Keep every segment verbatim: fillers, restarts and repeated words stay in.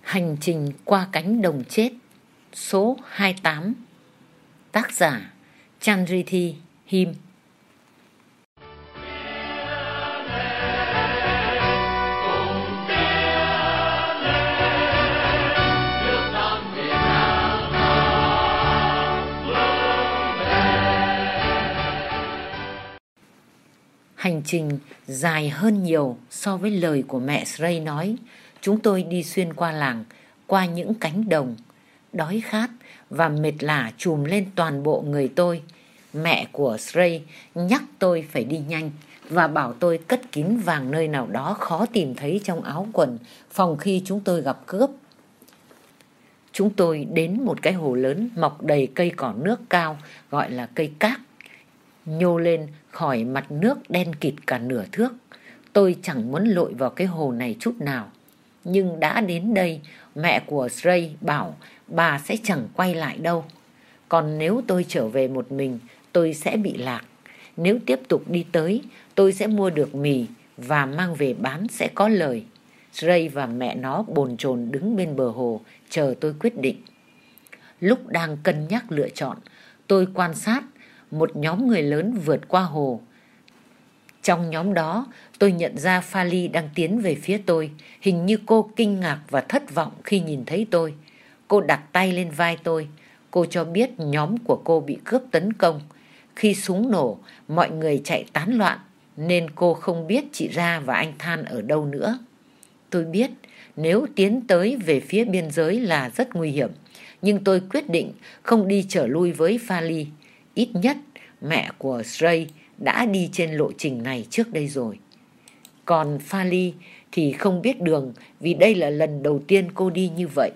Hành trình qua cánh đồng chết số hai mươi tám. Tác giả Chandrithi Him. Hành trình dài hơn nhiều so với lời của mẹ Srey nói. Chúng tôi đi xuyên qua làng, qua những cánh đồng, đói khát và mệt lả trùm lên toàn bộ người tôi. Mẹ của Srey nhắc tôi phải đi nhanh và bảo tôi cất kín vàng nơi nào đó khó tìm thấy trong áo quần, phòng khi chúng tôi gặp cướp. Chúng tôi đến một cái hồ lớn mọc đầy cây cỏ nước cao, gọi là cây cát, nhô lên khỏi mặt nước đen kịt cả nửa thước. Tôi chẳng muốn lội vào cái hồ này chút nào. Nhưng đã đến đây, mẹ của Srey bảo bà sẽ chẳng quay lại đâu. Còn nếu tôi trở về một mình, tôi sẽ bị lạc. Nếu tiếp tục đi tới, tôi sẽ mua được mì và mang về bán sẽ có lời. Srey và mẹ nó bồn chồn đứng bên bờ hồ, chờ tôi quyết định. Lúc đang cân nhắc lựa chọn, tôi quan sát một nhóm người lớn vượt qua hồ. Trong nhóm đó, tôi nhận ra Fali đang tiến về phía tôi. Hình như cô kinh ngạc và thất vọng khi nhìn thấy tôi. Cô đặt tay lên vai tôi. Cô cho biết nhóm của cô bị cướp tấn công. Khi súng nổ, mọi người chạy tán loạn, nên cô không biết chị Ra và anh Than ở đâu nữa. Tôi biết nếu tiến tới về phía biên giới là rất nguy hiểm, nhưng tôi quyết định không đi trở lui với Fali. Ít nhất, mẹ của Srey đã đi trên lộ trình này trước đây rồi. Còn Fali thì không biết đường vì đây là lần đầu tiên cô đi như vậy.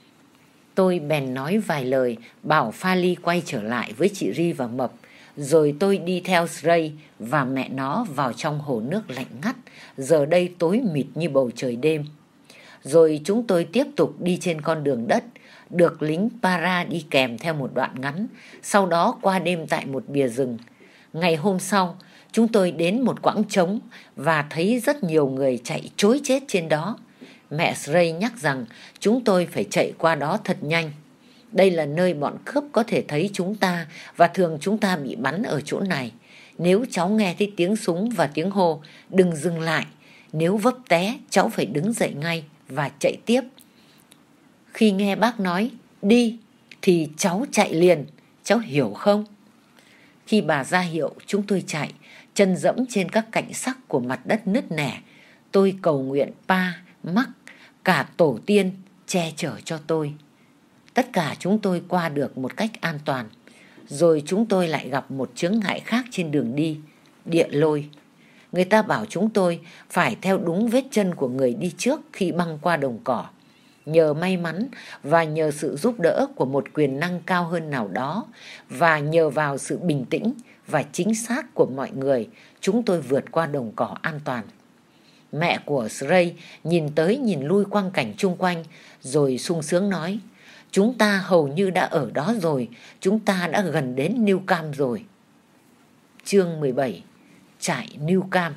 Tôi bèn nói vài lời bảo Fali quay trở lại với chị Ri và Mập. Rồi tôi đi theo Srey và mẹ nó vào trong hồ nước lạnh ngắt, giờ đây tối mịt như bầu trời đêm. Rồi chúng tôi tiếp tục đi trên con đường đất, được lính Para đi kèm theo một đoạn ngắn, sau đó qua đêm tại một bìa rừng. Ngày hôm sau, chúng tôi đến một quãng trống và thấy rất nhiều người chạy trối chết trên đó. Mẹ Srey nhắc rằng chúng tôi phải chạy qua đó thật nhanh. Đây là nơi bọn cướp có thể thấy chúng ta và thường chúng ta bị bắn ở chỗ này. Nếu cháu nghe thấy tiếng súng và tiếng hô, đừng dừng lại. Nếu vấp té, cháu phải đứng dậy ngay và chạy tiếp. Khi nghe bác nói đi thì cháu chạy liền, cháu hiểu không? Khi bà ra hiệu, chúng tôi chạy, chân dẫm trên các cạnh sắc của mặt đất nứt nẻ. Tôi cầu nguyện Pa, Mắc, cả tổ tiên che chở cho tôi. Tất cả chúng tôi qua được một cách an toàn. Rồi chúng tôi lại gặp một chướng ngại khác trên đường đi, địa lôi. Người ta bảo chúng tôi phải theo đúng vết chân của người đi trước khi băng qua đồng cỏ. Nhờ may mắn và nhờ sự giúp đỡ của một quyền năng cao hơn nào đó và nhờ vào sự bình tĩnh và chính xác của mọi người, chúng tôi vượt qua đồng cỏ an toàn. Mẹ của Srey nhìn tới nhìn lui quang cảnh chung quanh rồi sung sướng nói: chúng ta hầu như đã ở đó rồi, chúng ta đã gần đến New Cam rồi. Chương mười bảy. Trại New Cam.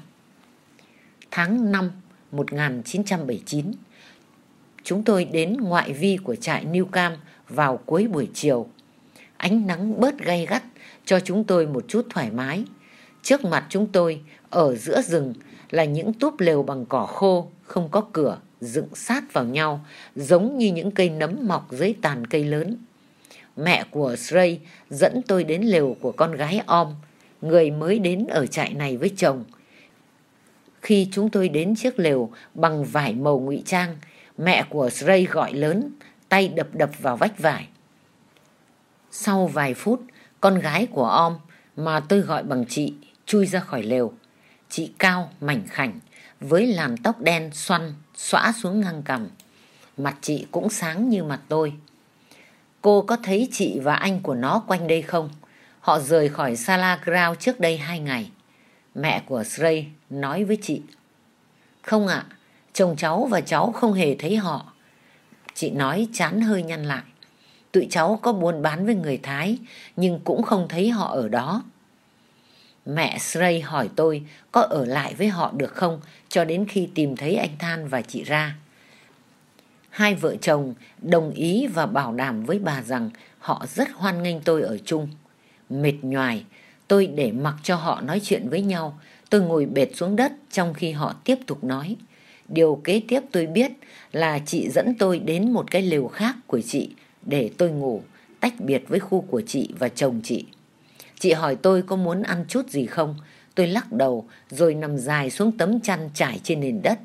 Tháng năm một nghìn chín trăm bảy mươi chín, chúng tôi đến ngoại vi của trại New Cam vào cuối buổi chiều. Ánh nắng bớt gay gắt cho chúng tôi một chút thoải mái. Trước mặt chúng tôi, ở giữa rừng, là những túp lều bằng cỏ khô, không có cửa, dựng sát vào nhau, giống như những cây nấm mọc dưới tàn cây lớn. Mẹ của Srey dẫn tôi đến lều của con gái Om, người mới đến ở trại này với chồng. Khi chúng tôi đến chiếc lều bằng vải màu ngụy trang, mẹ của Srey gọi lớn, tay đập đập vào vách vải. Sau vài phút, con gái của Om, mà tôi gọi bằng chị, chui ra khỏi lều. Chị cao, mảnh khảnh, với làn tóc đen xoăn, xõa xuống ngang cằm. Mặt chị cũng sáng như mặt tôi. Cô có thấy chị và anh của nó quanh đây không? Họ rời khỏi Sala Ground trước đây hai ngày. Mẹ của Srey nói với chị. Không ạ, chồng cháu và cháu không hề thấy họ. Chị nói trán hơi nhăn lại. Tụi cháu có buôn bán với người Thái, nhưng cũng không thấy họ ở đó. Mẹ Srey hỏi tôi có ở lại với họ được không cho đến khi tìm thấy anh Than và chị Ra. Hai vợ chồng đồng ý và bảo đảm với bà rằng họ rất hoan nghênh tôi ở chung. Mệt nhoài, tôi để mặc cho họ nói chuyện với nhau. Tôi ngồi bệt xuống đất trong khi họ tiếp tục nói. Điều kế tiếp tôi biết là chị dẫn tôi đến một cái lều khác của chị để tôi ngủ, tách biệt với khu của chị và chồng chị. Chị hỏi tôi có muốn ăn chút gì không. Tôi lắc đầu rồi nằm dài xuống tấm chăn trải trên nền đất.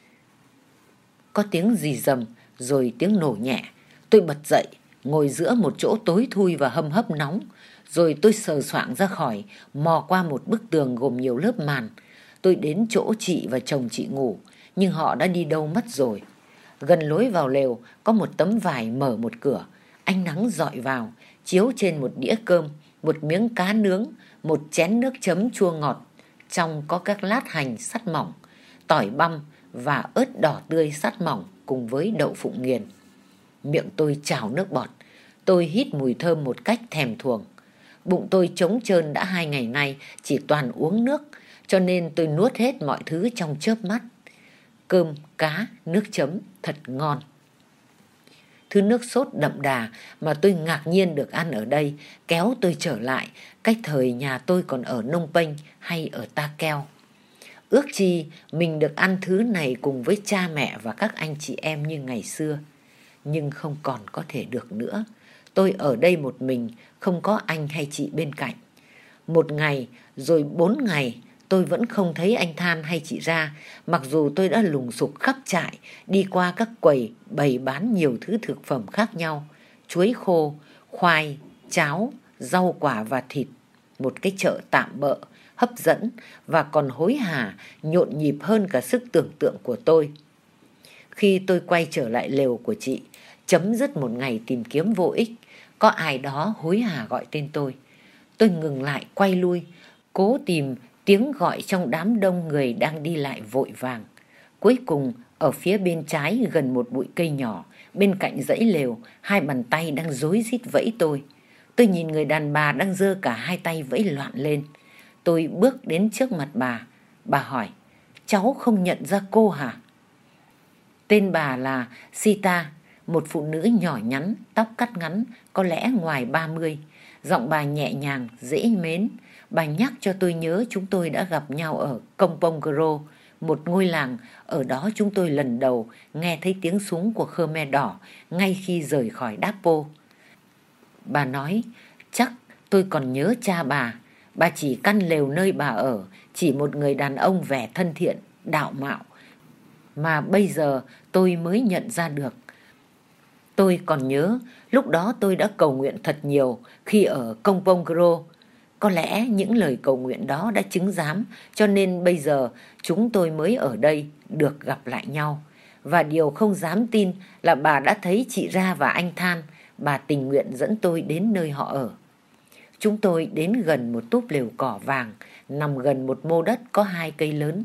Có tiếng rì rầm rồi tiếng nổ nhẹ. Tôi bật dậy, ngồi giữa một chỗ tối thui và hâm hấp nóng. Rồi tôi sờ soạng ra khỏi, mò qua một bức tường gồm nhiều lớp màn. Tôi đến chỗ chị và chồng chị ngủ, nhưng họ đã đi đâu mất rồi. Gần lối vào lều có một tấm vải mở một cửa. Ánh nắng rọi vào, chiếu trên một đĩa cơm, một miếng cá nướng, một chén nước chấm chua ngọt. Trong có các lát hành sắt mỏng, tỏi băm và ớt đỏ tươi sắt mỏng cùng với đậu phụng nghiền. Miệng tôi trào nước bọt. Tôi hít mùi thơm một cách thèm thuồng. Bụng tôi trống trơn đã hai ngày nay, chỉ toàn uống nước, cho nên tôi nuốt hết mọi thứ trong chớp mắt. Cơm, cá, nước chấm thật ngon. Thứ nước sốt đậm đà mà tôi ngạc nhiên được ăn ở đây kéo tôi trở lại cách thời nhà tôi còn ở Nông Penh hay ở Ta Keo. Ước chi mình được ăn thứ này cùng với cha mẹ và các anh chị em như ngày xưa. Nhưng không còn có thể được nữa. Tôi ở đây một mình, không có anh hay chị bên cạnh. Một ngày, rồi bốn ngày, tôi vẫn không thấy anh Than hay chị ra, mặc dù tôi đã lùng sục khắp trại, đi qua các quầy bày bán nhiều thứ thực phẩm khác nhau, chuối khô, khoai, cháo, rau quả và thịt. Một cái chợ tạm bợ, hấp dẫn và còn hối hả, nhộn nhịp hơn cả sức tưởng tượng của tôi. Khi tôi quay trở lại lều của chị, chấm dứt một ngày tìm kiếm vô ích, có ai đó hối hả gọi tên tôi. Tôi ngừng lại quay lui, cố tìm tiếng gọi trong đám đông người đang đi lại vội vàng. Cuối cùng, ở phía bên trái gần một bụi cây nhỏ, bên cạnh dãy lều, hai bàn tay đang rối rít vẫy tôi. Tôi nhìn người đàn bà đang giơ cả hai tay vẫy loạn lên. Tôi bước đến trước mặt bà. Bà hỏi, cháu không nhận ra cô hả? Tên bà là Sita, một phụ nữ nhỏ nhắn, tóc cắt ngắn, có lẽ ngoài ba mươi. Giọng bà nhẹ nhàng, dễ mến. Bà nhắc cho tôi nhớ chúng tôi đã gặp nhau ở Kampong Gro, một ngôi làng. Ở đó chúng tôi lần đầu nghe thấy tiếng súng của Khmer Đỏ ngay khi rời khỏi Dapo. Bà nói, chắc tôi còn nhớ cha bà. Bà chỉ căn lều nơi bà ở, chỉ một người đàn ông vẻ thân thiện, đạo mạo, mà bây giờ tôi mới nhận ra được. Tôi còn nhớ lúc đó tôi đã cầu nguyện thật nhiều khi ở Kampong Gro. Có lẽ những lời cầu nguyện đó đã chứng giám, cho nên bây giờ chúng tôi mới ở đây được gặp lại nhau. Và điều không dám tin là bà đã thấy chị Ra và anh Than. Bà tình nguyện dẫn tôi đến nơi họ ở. Chúng tôi đến gần một túp lều cỏ vàng, nằm gần một mô đất có hai cây lớn.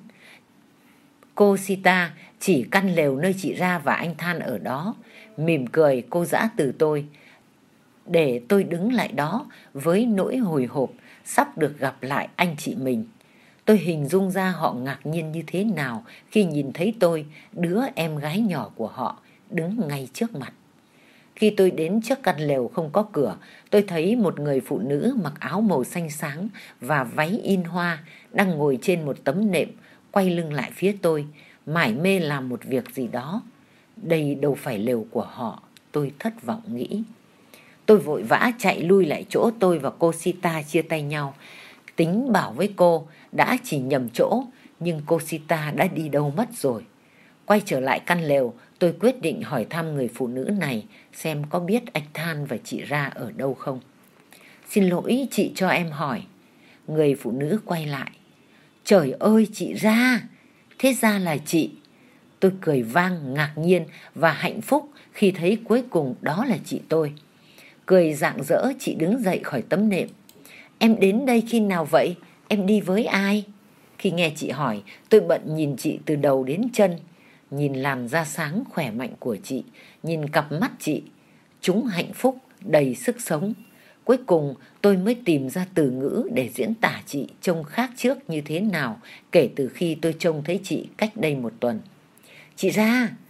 Cô Sita chỉ căn lều nơi chị Ra và anh Than ở đó. Mỉm cười cô giã từ tôi, để tôi đứng lại đó với nỗi hồi hộp sắp được gặp lại anh chị mình. Tôi hình dung ra họ ngạc nhiên như thế nào khi nhìn thấy tôi, đứa em gái nhỏ của họ, đứng ngay trước mặt. Khi tôi đến trước căn lều không có cửa, tôi thấy một người phụ nữ mặc áo màu xanh sáng và váy in hoa đang ngồi trên một tấm nệm, quay lưng lại phía tôi, mải mê làm một việc gì đó. Đây đâu phải lều của họ, tôi thất vọng nghĩ. Tôi vội vã chạy lui lại chỗ tôi và cô Sita chia tay nhau. Tính bảo với cô đã chỉ nhầm chỗ, nhưng cô Sita đã đi đâu mất rồi. Quay trở lại căn lều, tôi quyết định hỏi thăm người phụ nữ này xem có biết anh Than và chị Ra ở đâu không. Xin lỗi chị cho em hỏi. Người phụ nữ quay lại. Trời ơi chị Ra, thế ra là chị. Tôi cười vang ngạc nhiên và hạnh phúc khi thấy cuối cùng đó là chị tôi. Cười rạng rỡ, chị đứng dậy khỏi tấm nệm. Em đến đây khi nào vậy? Em đi với ai? Khi nghe chị hỏi, tôi bận nhìn chị từ đầu đến chân. Nhìn làn da sáng khỏe mạnh của chị, nhìn cặp mắt chị, chúng hạnh phúc, đầy sức sống. Cuối cùng tôi mới tìm ra từ ngữ để diễn tả chị trông khác trước như thế nào kể từ khi tôi trông thấy chị cách đây một tuần. Chị Ra,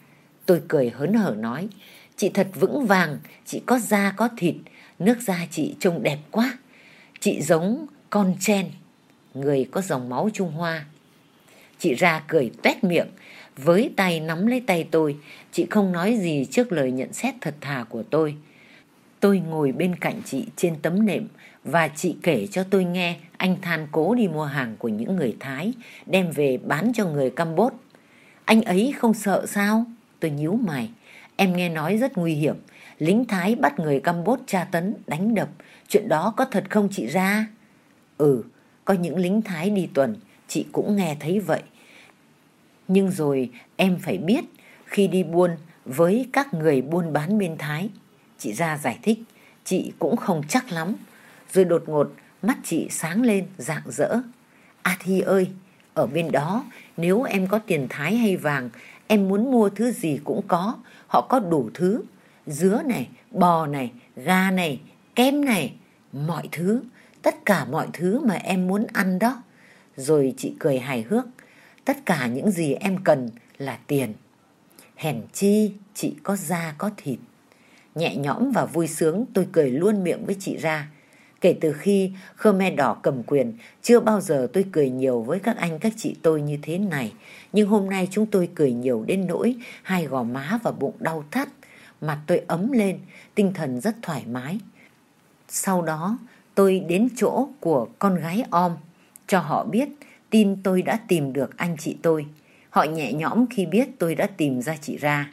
Tôi cười hớn hở nói, chị thật vững vàng, chị có da có thịt, nước da chị trông đẹp quá. Chị giống con Chen, người có dòng máu Trung Hoa. Chị Ra cười toét miệng, với tay nắm lấy tay tôi. Chị không nói gì trước lời nhận xét thật thà của tôi. Tôi ngồi bên cạnh chị trên tấm nệm và chị kể cho tôi nghe anh Than cố đi mua hàng của những người Thái, đem về bán cho người Campuchia. Anh ấy không sợ sao? Tôi nhíu mày. Em nghe nói rất nguy hiểm. Lính Thái bắt người Campuchia tra tấn, đánh đập. Chuyện đó có thật không chị Ra? Ừ, có những lính Thái đi tuần, chị cũng nghe thấy vậy. Nhưng rồi em phải biết, khi đi buôn với các người buôn bán bên Thái, chị Ra giải thích, chị cũng không chắc lắm. Rồi đột ngột mắt chị sáng lên rạng rỡ. A Thi ơi, ở bên đó nếu em có tiền Thái hay vàng, em muốn mua thứ gì cũng có. Họ có đủ thứ, dứa này, bò này, gà này, kem này, mọi thứ, tất cả mọi thứ mà em muốn ăn đó. Rồi chị cười hài hước, tất cả những gì em cần là tiền. Hèn chi chị có da có thịt. Nhẹ nhõm và vui sướng, tôi cười luôn miệng với chị Ra. Kể từ khi Khmer Đỏ cầm quyền, chưa bao giờ tôi cười nhiều với các anh các chị tôi như thế này. Nhưng hôm nay chúng tôi cười nhiều đến nỗi hai gò má và bụng đau thắt. Mặt tôi ấm lên, tinh thần rất thoải mái. Sau đó tôi đến chỗ của con gái Om, cho họ biết tin tôi đã tìm được anh chị tôi. Họ nhẹ nhõm khi biết tôi đã tìm ra chị Ra.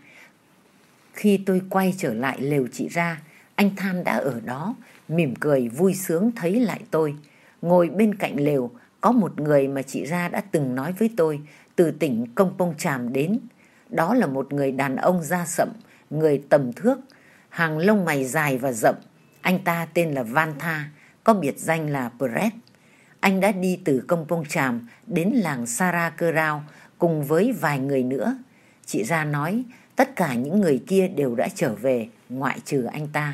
Khi tôi quay trở lại lều chị Ra, anh Than đã ở đó, mỉm cười vui sướng thấy lại tôi. Ngồi bên cạnh lều có một người mà chị Ra đã từng nói với tôi từ tỉnh Công Pông Chàm đến. Đó là một người đàn ông da sậm, người tầm thước, hàng lông mày dài và rậm. Anh ta tên là Van Tha, có biệt danh là Pret. Anh đã đi từ Công Pông Chàm đến làng Sara Cơ Rao cùng với vài người nữa. Chị Ra nói tất cả những người kia đều đã trở về, ngoại trừ anh ta.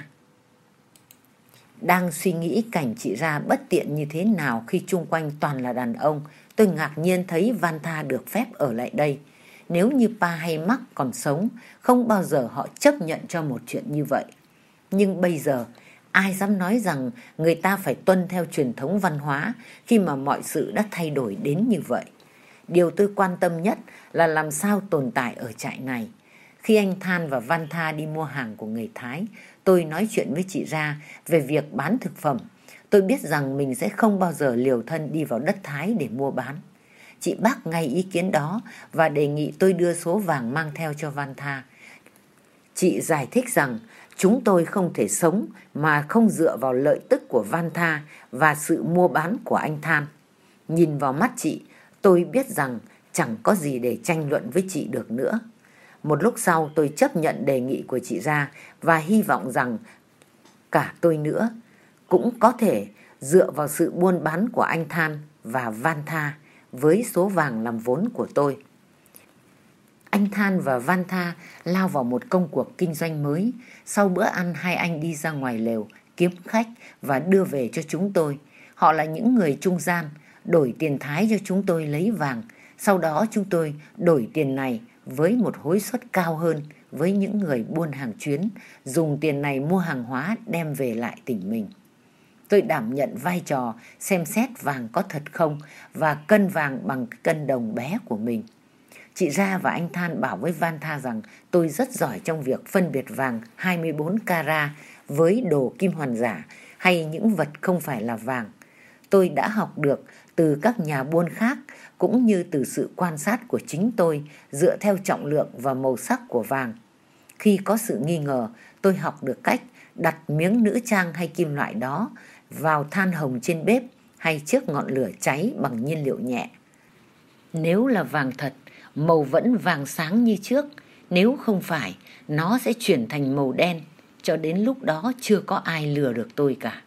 Đang suy nghĩ cảnh chị Ra bất tiện như thế nào khi chung quanh toàn là đàn ông, tôi ngạc nhiên thấy Van Tha được phép ở lại đây. Nếu như Pa hay Mark còn sống, không bao giờ họ chấp nhận cho một chuyện như vậy. Nhưng bây giờ, ai dám nói rằng người ta phải tuân theo truyền thống văn hóa khi mà mọi sự đã thay đổi đến như vậy. Điều tôi quan tâm nhất là làm sao tồn tại ở trại này. Khi anh Than và Van Tha đi mua hàng của người Thái, tôi nói chuyện với chị Ra về việc bán thực phẩm. Tôi biết rằng mình sẽ không bao giờ liều thân đi vào đất Thái để mua bán. Chị bác ngay ý kiến đó và đề nghị tôi đưa số vàng mang theo cho Van Tha. Chị giải thích rằng chúng tôi không thể sống mà không dựa vào lợi tức của Van Tha và sự mua bán của anh Than. Nhìn vào mắt chị, tôi biết rằng chẳng có gì để tranh luận với chị được nữa. Một lúc sau tôi chấp nhận đề nghị của chị Ra và hy vọng rằng cả tôi nữa cũng có thể dựa vào sự buôn bán của anh Than và Van Tha với số vàng làm vốn của tôi. Anh Than và Van Tha lao vào một công cuộc kinh doanh mới. Sau bữa ăn, hai anh đi ra ngoài lều kiếm khách và đưa về cho chúng tôi. Họ là những người trung gian, đổi tiền Thái cho chúng tôi lấy vàng. Sau đó chúng tôi đổi tiền này với một hối suất cao hơn với những người buôn hàng chuyến, dùng tiền này mua hàng hóa đem về lại tỉnh mình. Tôi đảm nhận vai trò xem xét vàng có thật không và cân vàng bằng cân đồng bé của mình. Chị Ra và anh Than bảo với Van Tha rằng tôi rất giỏi trong việc phân biệt vàng hai mươi bốn carat với đồ kim hoàn giả hay những vật không phải là vàng. Tôi đã học được từ các nhà buôn khác cũng như từ sự quan sát của chính tôi dựa theo trọng lượng và màu sắc của vàng. Khi có sự nghi ngờ, tôi học được cách đặt miếng nữ trang hay kim loại đó vào than hồng trên bếp hay trước ngọn lửa cháy bằng nhiên liệu nhẹ. Nếu là vàng thật, màu vẫn vàng sáng như trước. Nếu không phải, nó sẽ chuyển thành màu đen. Cho đến lúc đó chưa có ai lừa được tôi cả.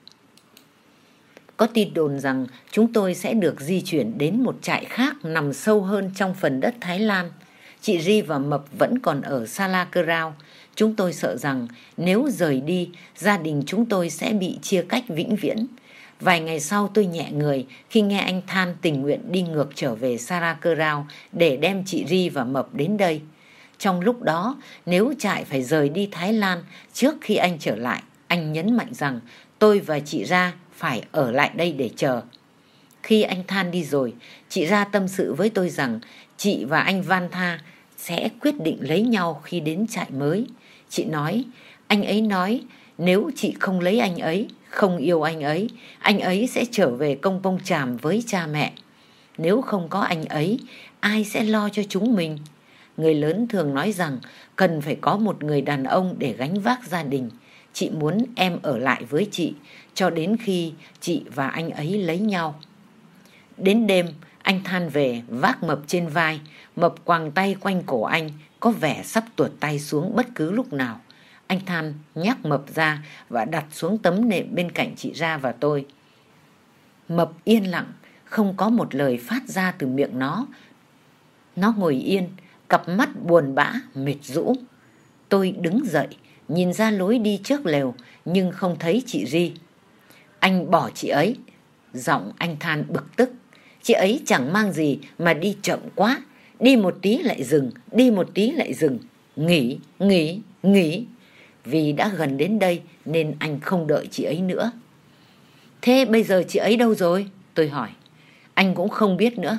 Có tin đồn rằng chúng tôi sẽ được di chuyển đến một trại khác nằm sâu hơn trong phần đất Thái Lan. Chị Ri và Mập vẫn còn ở Sala Cơ Rao. Chúng tôi sợ rằng nếu rời đi, gia đình chúng tôi sẽ bị chia cách vĩnh viễn. Vài ngày sau tôi nhẹ người khi nghe anh Than tình nguyện đi ngược trở về Sala Cơ Rao để đem chị Ri và Mập đến đây. Trong lúc đó, nếu trại phải rời đi Thái Lan trước khi anh trở lại, anh nhấn mạnh rằng tôi và chị Ra phải ở lại đây để chờ. Khi anh Than đi rồi, chị Ra tâm sự với tôi rằng chị và anh Van Tha sẽ quyết định lấy nhau khi đến trại mới. Chị nói, anh ấy nói nếu chị không lấy anh ấy, không yêu anh ấy, anh ấy sẽ trở về Công Pông Chàm với cha mẹ. Nếu không có anh ấy, ai sẽ lo cho chúng mình? Người lớn thường nói rằng cần phải có một người đàn ông để gánh vác gia đình. Chị muốn em ở lại với chị cho đến khi chị và anh ấy lấy nhau. Đến đêm, anh Than về vác Mập trên vai. Mập quàng tay quanh cổ anh, có vẻ sắp tuột tay xuống bất cứ lúc nào. Anh Than nhắc Mập ra và đặt xuống tấm nệm bên cạnh chị Ra và tôi. Mập yên lặng, không có một lời phát ra từ miệng nó. Nó ngồi yên, cặp mắt buồn bã, mệt rũ. Tôi đứng dậy, nhìn ra lối đi trước lều, nhưng không thấy chị Ri. Anh bỏ chị ấy. Giọng anh Than bực tức. Chị ấy chẳng mang gì mà đi chậm quá. Đi một tí lại dừng, đi một tí lại dừng. Nghỉ, nghỉ, nghỉ. Vì đã gần đến đây nên anh không đợi chị ấy nữa. Thế bây giờ chị ấy đâu rồi? Tôi hỏi. Anh cũng không biết nữa.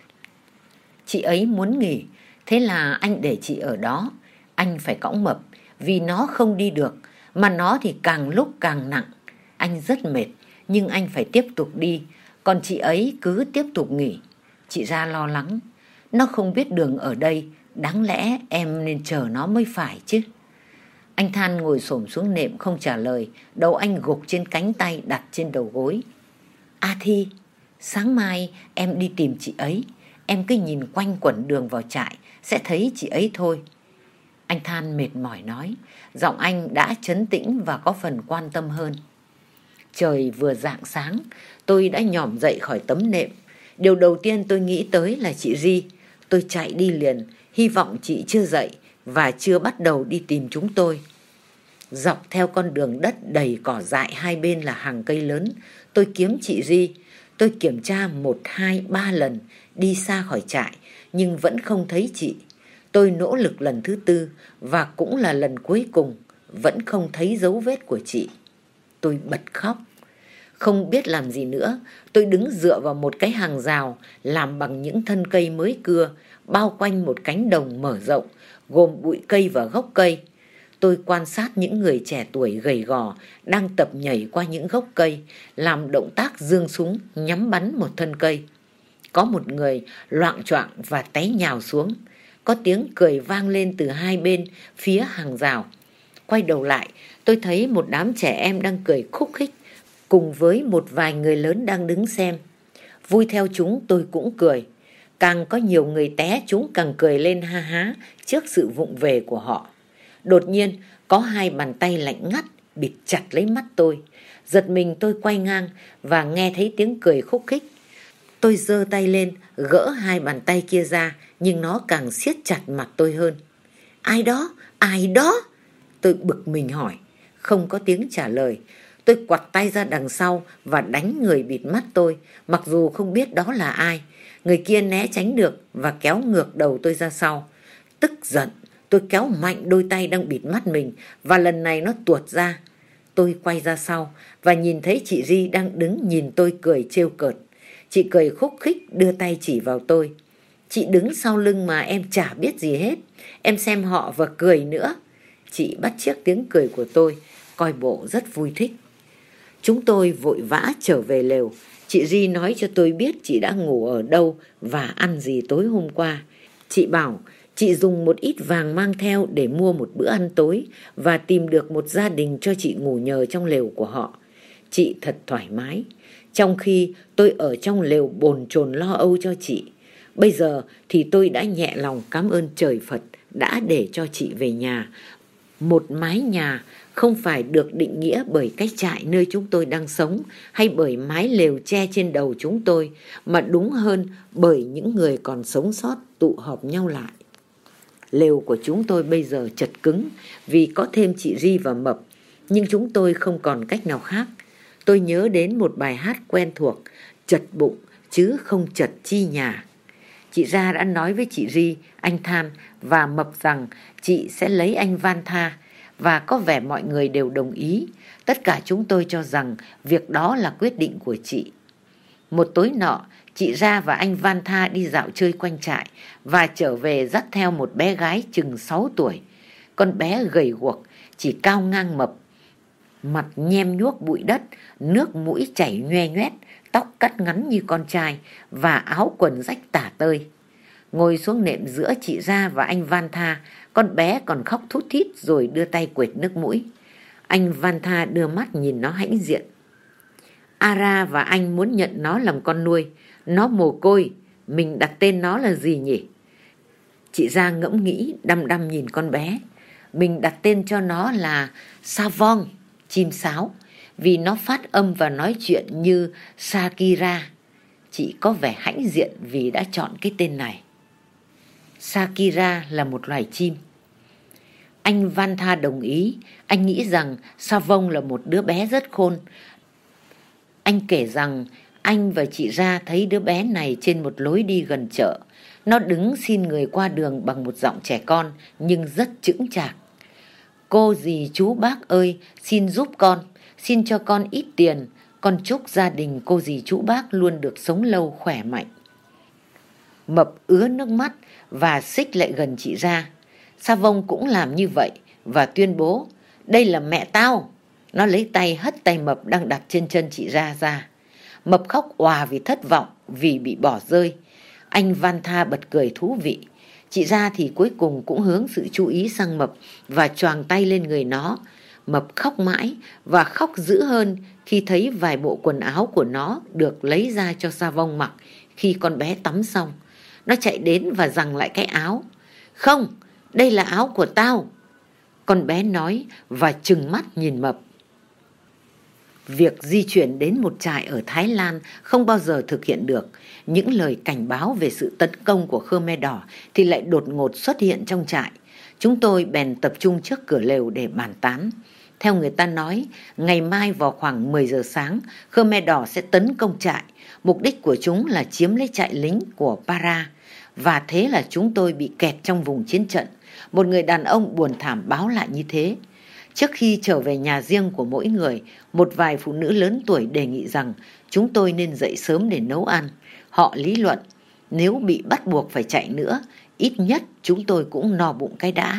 Chị ấy muốn nghỉ, thế là anh để chị ở đó. Anh phải cõng Mập, vì nó không đi được, mà nó thì càng lúc càng nặng. Anh rất mệt, nhưng anh phải tiếp tục đi, còn chị ấy cứ tiếp tục nghỉ. Chị Ra lo lắng. Nó không biết đường ở đây, đáng lẽ em nên chờ nó mới phải chứ. Anh Than ngồi xổm xuống nệm không trả lời, đầu anh gục trên cánh tay đặt trên đầu gối. A Thi, sáng mai em đi tìm chị ấy. Em cứ nhìn quanh quẩn đường vào trại, sẽ thấy chị ấy thôi. Anh Than mệt mỏi nói, giọng anh đã trấn tĩnh và có phần quan tâm hơn. Trời vừa rạng sáng, tôi đã nhỏm dậy khỏi tấm nệm. Điều đầu tiên tôi nghĩ tới là chị Ri. Tôi chạy đi liền, hy vọng chị chưa dậy và chưa bắt đầu đi tìm chúng tôi. Dọc theo con đường đất đầy cỏ dại hai bên là hàng cây lớn, tôi kiếm chị Ri. Tôi kiểm tra một, hai, ba lần, đi xa khỏi trại, nhưng vẫn không thấy chị. Tôi nỗ lực lần thứ tư, và cũng là lần cuối cùng, vẫn không thấy dấu vết của chị. Tôi bật khóc. Không biết làm gì nữa, tôi đứng dựa vào một cái hàng rào, làm bằng những thân cây mới cưa, bao quanh một cánh đồng mở rộng, gồm bụi cây và gốc cây. Tôi quan sát những người trẻ tuổi gầy gò đang tập nhảy qua những gốc cây, làm động tác giương súng nhắm bắn một thân cây. Có một người loạng choạng và té nhào xuống. Có tiếng cười vang lên từ hai bên phía hàng rào. Quay đầu lại, tôi thấy một đám trẻ em đang cười khúc khích, cùng với một vài người lớn đang đứng xem. Vui theo chúng, tôi cũng cười. Càng có nhiều người té, chúng càng cười lên ha há trước sự vụng về của họ. Đột nhiên, có hai bàn tay lạnh ngắt bịt chặt lấy mắt tôi. Giật mình tôi quay ngang và nghe thấy tiếng cười khúc khích. Tôi giơ tay lên, gỡ hai bàn tay kia ra, nhưng nó càng siết chặt mặt tôi hơn. Ai đó? Ai đó? Tôi bực mình hỏi. Không có tiếng trả lời. Tôi quặt tay ra đằng sau và đánh người bịt mắt tôi, mặc dù không biết đó là ai. Người kia né tránh được và kéo ngược đầu tôi ra sau. Tức giận, tôi kéo mạnh đôi tay đang bịt mắt mình, và lần này nó tuột ra. Tôi quay ra sau và nhìn thấy chị Ri đang đứng nhìn tôi cười trêu cợt. Chị cười khúc khích đưa tay chỉ vào tôi. Chị đứng sau lưng mà em chả biết gì hết. Em xem họ và cười nữa. Chị bắt chước tiếng cười của tôi, coi bộ rất vui thích. Chúng tôi vội vã trở về lều. Chị Ri nói cho tôi biết chị đã ngủ ở đâu và ăn gì tối hôm qua. Chị bảo chị dùng một ít vàng mang theo để mua một bữa ăn tối và tìm được một gia đình cho chị ngủ nhờ trong lều của họ. Chị thật thoải mái, trong khi tôi ở trong lều bồn chồn lo âu cho chị. Bây giờ thì tôi đã nhẹ lòng cảm ơn trời Phật đã để cho chị về nhà. Một mái nhà không phải được định nghĩa bởi cái trại nơi chúng tôi đang sống hay bởi mái lều che trên đầu chúng tôi, mà đúng hơn bởi những người còn sống sót tụ họp nhau lại. Lều của chúng tôi bây giờ chật cứng vì có thêm chị Ri và Mập, nhưng chúng tôi không còn cách nào khác. Tôi nhớ đến một bài hát quen thuộc, chật bụng chứ không chật chi nhà. Chị Ra đã nói với chị Ri, anh Than và Mập rằng chị sẽ lấy anh Vantha, và có vẻ mọi người đều đồng ý. Tất cả chúng tôi cho rằng việc đó là quyết định của chị. Một tối nọ, chị Ra và anh Vantha đi dạo chơi quanh trại và trở về dắt theo một bé gái chừng sáu tuổi. Con bé gầy guộc, chỉ cao ngang Mập, mặt nhem nhuốc bụi đất, nước mũi chảy nhoe nhoét, tóc cắt ngắn như con trai và áo quần rách tả tơi. Ngồi xuống nệm giữa chị Ra và anh Vantha, con bé còn khóc thút thít rồi đưa tay quệt nước mũi. Anh Vantha đưa mắt nhìn nó hãnh diện. Ara và anh muốn nhận nó làm con nuôi. Nó mồ côi, mình đặt tên nó là gì nhỉ? Chị Ra ngẫm nghĩ, đăm đăm nhìn con bé. Mình đặt tên cho nó là Savong, chim sáo, vì nó phát âm và nói chuyện như Sakira. Chị có vẻ hãnh diện vì đã chọn cái tên này. Sakira là một loài chim. Anh Vantha đồng ý. Anh nghĩ rằng Savong là một đứa bé rất khôn. Anh kể rằng anh và chị Ra thấy đứa bé này trên một lối đi gần chợ. Nó đứng xin người qua đường bằng một giọng trẻ con nhưng rất chững chạc. Cô dì chú bác ơi, xin giúp con, xin cho con ít tiền. Con chúc gia đình cô dì chú bác luôn được sống lâu khỏe mạnh. Mập ứa nước mắt và xích lại gần chị Ra. Savong cũng làm như vậy và tuyên bố, đây là mẹ tao. Nó lấy tay hất tay Mập đang đặt trên chân chị Ra ra. Mập khóc òa vì thất vọng, vì bị bỏ rơi. Anh Vantha bật cười thú vị. Chị Ra thì cuối cùng cũng hướng sự chú ý sang Mập và choàng tay lên người nó. Mập khóc mãi và khóc dữ hơn khi thấy vài bộ quần áo của nó được lấy ra cho Savong mặc khi con bé tắm xong. Nó chạy đến và giằng lại cái áo. Không, đây là áo của tao, con bé nói và trừng mắt nhìn Mập. Việc di chuyển đến một trại ở Thái Lan không bao giờ thực hiện được. Những lời cảnh báo về sự tấn công của Khmer Đỏ thì lại đột ngột xuất hiện trong trại. Chúng tôi bèn tập trung trước cửa lều để bàn tán. Theo người ta nói, ngày mai vào khoảng mười giờ sáng, Khmer Đỏ sẽ tấn công trại. Mục đích của chúng là chiếm lấy trại lính của Para. Và thế là chúng tôi bị kẹt trong vùng chiến trận. Một người đàn ông buồn thảm báo lại như thế. Trước khi trở về nhà riêng của mỗi người, một vài phụ nữ lớn tuổi đề nghị rằng chúng tôi nên dậy sớm để nấu ăn. Họ lý luận, nếu bị bắt buộc phải chạy nữa, ít nhất chúng tôi cũng no bụng cái đã.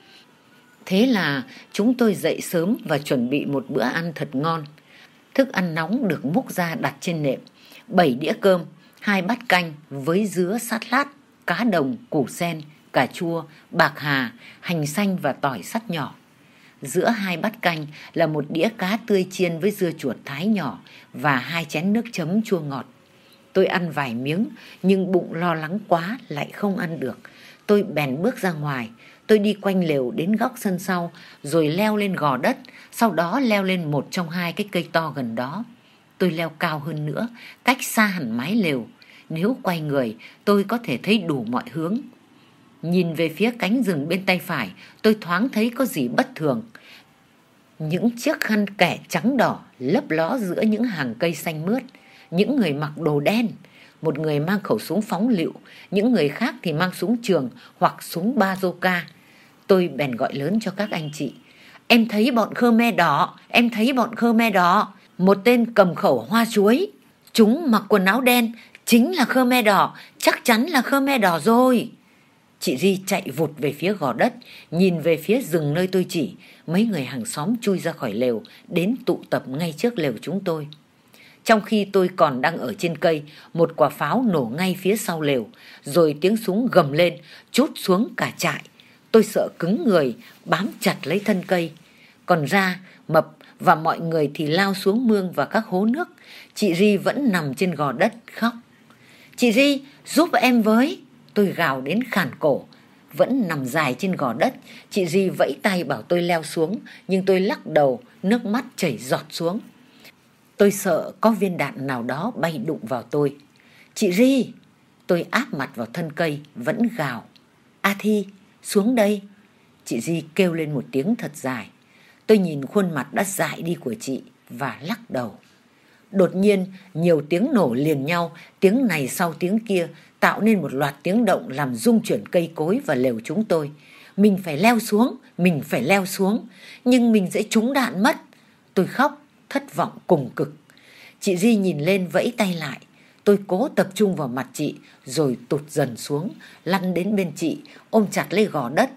Thế là chúng tôi dậy sớm và chuẩn bị một bữa ăn thật ngon. Thức ăn nóng được múc ra đặt trên nệm, bảy đĩa cơm, hai bát canh với dứa sát lát, cá đồng, củ sen, cà chua, bạc hà, hành xanh và tỏi sắt nhỏ. Giữa hai bát canh là một đĩa cá tươi chiên với dưa chuột thái nhỏ và hai chén nước chấm chua ngọt. Tôi ăn vài miếng nhưng bụng lo lắng quá lại không ăn được. Tôi bèn bước ra ngoài. Tôi đi quanh lều đến góc sân sau rồi leo lên gò đất, sau đó leo lên một trong hai cái cây to gần đó. Tôi leo cao hơn nữa, cách xa hẳn mái lều. Nếu quay người, tôi có thể thấy đủ mọi hướng. Nhìn về phía cánh rừng bên tay phải, tôi thoáng thấy có gì bất thường. Những chiếc khăn kẻ trắng đỏ lấp ló giữa những hàng cây xanh mướt. Những người mặc đồ đen, một người mang khẩu súng phóng lựu, những người khác thì mang súng trường hoặc súng bazooka. Tôi bèn gọi lớn cho các anh chị. Em thấy bọn Khmer Đỏ, em thấy bọn Khmer Đỏ. Một tên cầm khẩu hoa chuối. Chúng mặc quần áo đen, chính là Khmer Đỏ, chắc chắn là Khmer Đỏ rồi. Chị Ri chạy vụt về phía gò đất, nhìn về phía rừng nơi tôi chỉ. Mấy người hàng xóm chui ra khỏi lều, đến tụ tập ngay trước lều chúng tôi. Trong khi tôi còn đang ở trên cây, một quả pháo nổ ngay phía sau lều, rồi tiếng súng gầm lên, trút xuống cả trại. Tôi sợ cứng người, bám chặt lấy thân cây. Còn Ra, Mập và mọi người thì lao xuống mương và các hố nước. Chị Ri vẫn nằm trên gò đất khóc. Chị Ri, giúp em với. Tôi gào đến khàn cổ. Vẫn nằm dài trên gò đất, chị Ri vẫy tay bảo tôi leo xuống, nhưng tôi lắc đầu, nước mắt chảy giọt xuống. Tôi sợ có viên đạn nào đó bay đụng vào tôi. Chị Ri! Tôi áp mặt vào thân cây, vẫn gào. A Thi, xuống đây! Chị Ri kêu lên một tiếng thật dài. Tôi nhìn khuôn mặt đã dại đi của chị và lắc đầu. Đột nhiên, nhiều tiếng nổ liền nhau, tiếng này sau tiếng kia, tạo nên một loạt tiếng động làm rung chuyển cây cối và lều chúng tôi. Mình phải leo xuống, mình phải leo xuống, nhưng mình sẽ trúng đạn mất. Tôi khóc, thất vọng cùng cực. Chị Ri nhìn lên vẫy tay lại. Tôi cố tập trung vào mặt chị, rồi tụt dần xuống, lăn đến bên chị, ôm chặt lấy gò đất.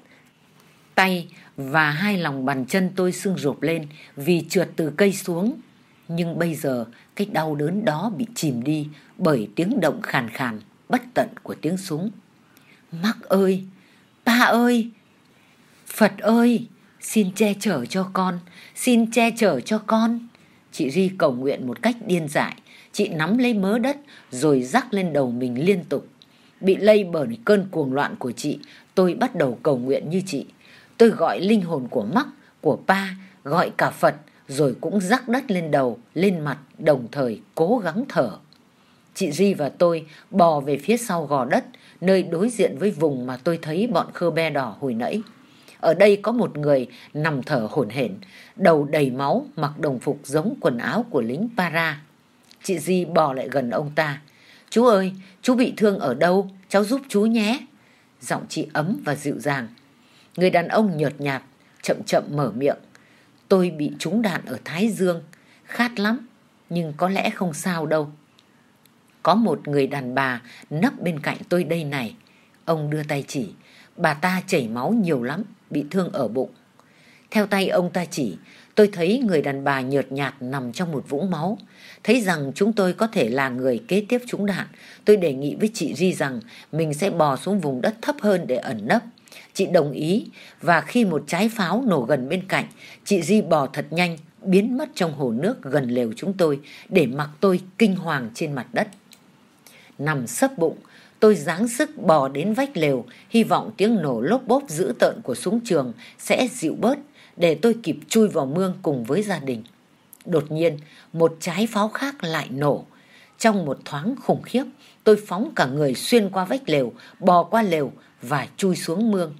Tay và hai lòng bàn chân tôi sưng rộp lên vì trượt từ cây xuống. Nhưng bây giờ cái đau đớn đó bị chìm đi bởi tiếng động khàn khàn, bất tận của tiếng súng. Mark ơi! Pa ơi! Phật ơi! Xin che chở cho con! Xin che chở cho con! Chị Ri cầu nguyện một cách điên dại. Chị nắm lấy mớ đất rồi rắc lên đầu mình liên tục. Bị lây bởi cơn cuồng loạn của chị, tôi bắt đầu cầu nguyện như chị. Tôi gọi linh hồn của Mark, của Pa, gọi cả Phật, rồi cũng rắc đất lên đầu, lên mặt, đồng thời cố gắng thở. Chị Ri và tôi bò về phía sau gò đất, nơi đối diện với vùng mà tôi thấy bọn Khmer đỏ hồi nãy. Ở đây có một người nằm thở hổn hển, đầu đầy máu, mặc đồng phục giống quần áo của lính para. Chị Ri bò lại gần ông ta. Chú ơi, chú bị thương ở đâu? Cháu giúp chú nhé. Giọng chị ấm và dịu dàng. Người đàn ông nhợt nhạt, chậm chậm mở miệng. Tôi bị trúng đạn ở Thái Dương, khát lắm, nhưng có lẽ không sao đâu. Có một người đàn bà nấp bên cạnh tôi đây này. Ông đưa tay chỉ. Bà ta chảy máu nhiều lắm, bị thương ở bụng. Theo tay ông ta chỉ, tôi thấy người đàn bà nhợt nhạt nằm trong một vũng máu. Thấy rằng chúng tôi có thể là người kế tiếp trúng đạn, tôi đề nghị với chị Ri rằng mình sẽ bò xuống vùng đất thấp hơn để ẩn nấp. Chị đồng ý, và khi một trái pháo nổ gần bên cạnh, chị Ri bò thật nhanh, biến mất trong hồ nước gần lều chúng tôi, để mặc tôi kinh hoàng trên mặt đất. Nằm sấp bụng, tôi giáng sức bò đến vách lều, hy vọng tiếng nổ lốp bốp dữ tợn của súng trường sẽ dịu bớt, để tôi kịp chui vào mương cùng với gia đình. Đột nhiên, một trái pháo khác lại nổ. Trong một thoáng khủng khiếp, tôi phóng cả người xuyên qua vách lều, bò qua lều và chui xuống mương.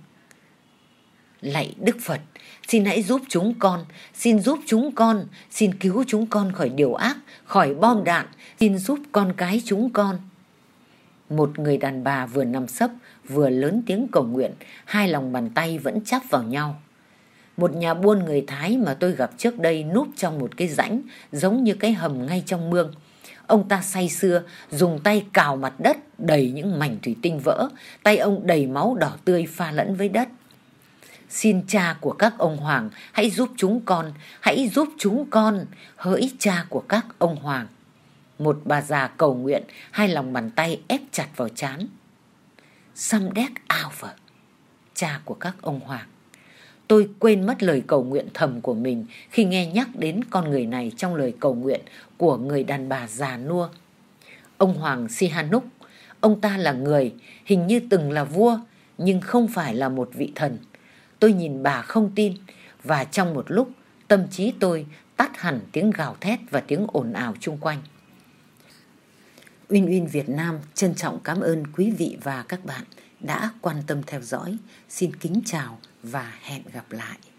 Lạy Đức Phật, xin hãy giúp chúng con, xin giúp chúng con, xin cứu chúng con khỏi điều ác, khỏi bom đạn, xin giúp con cái chúng con. Một người đàn bà vừa nằm sấp, vừa lớn tiếng cầu nguyện, hai lòng bàn tay vẫn chắp vào nhau. Một nhà buôn người Thái mà tôi gặp trước đây núp trong một cái rãnh giống như cái hầm ngay trong mương. Ông ta say sưa, dùng tay cào mặt đất đầy những mảnh thủy tinh vỡ, tay ông đầy máu đỏ tươi pha lẫn với đất. Xin cha của các ông hoàng, hãy giúp chúng con, hãy giúp chúng con, hỡi cha của các ông hoàng. Một bà già cầu nguyện, hai lòng bàn tay ép chặt vào trán. Samdech Alpha, cha của các ông hoàng. Tôi quên mất lời cầu nguyện thầm của mình khi nghe nhắc đến con người này trong lời cầu nguyện của người đàn bà già nua. Ông Hoàng Sihanouk, ông ta là người, hình như từng là vua, nhưng không phải là một vị thần. Tôi nhìn bà không tin, và trong một lúc, tâm trí tôi tắt hẳn tiếng gào thét và tiếng ồn ào chung quanh. Uyên Uyên Việt Nam trân trọng cảm ơn quý vị và các bạn đã quan tâm theo dõi. Xin kính chào và hẹn gặp lại.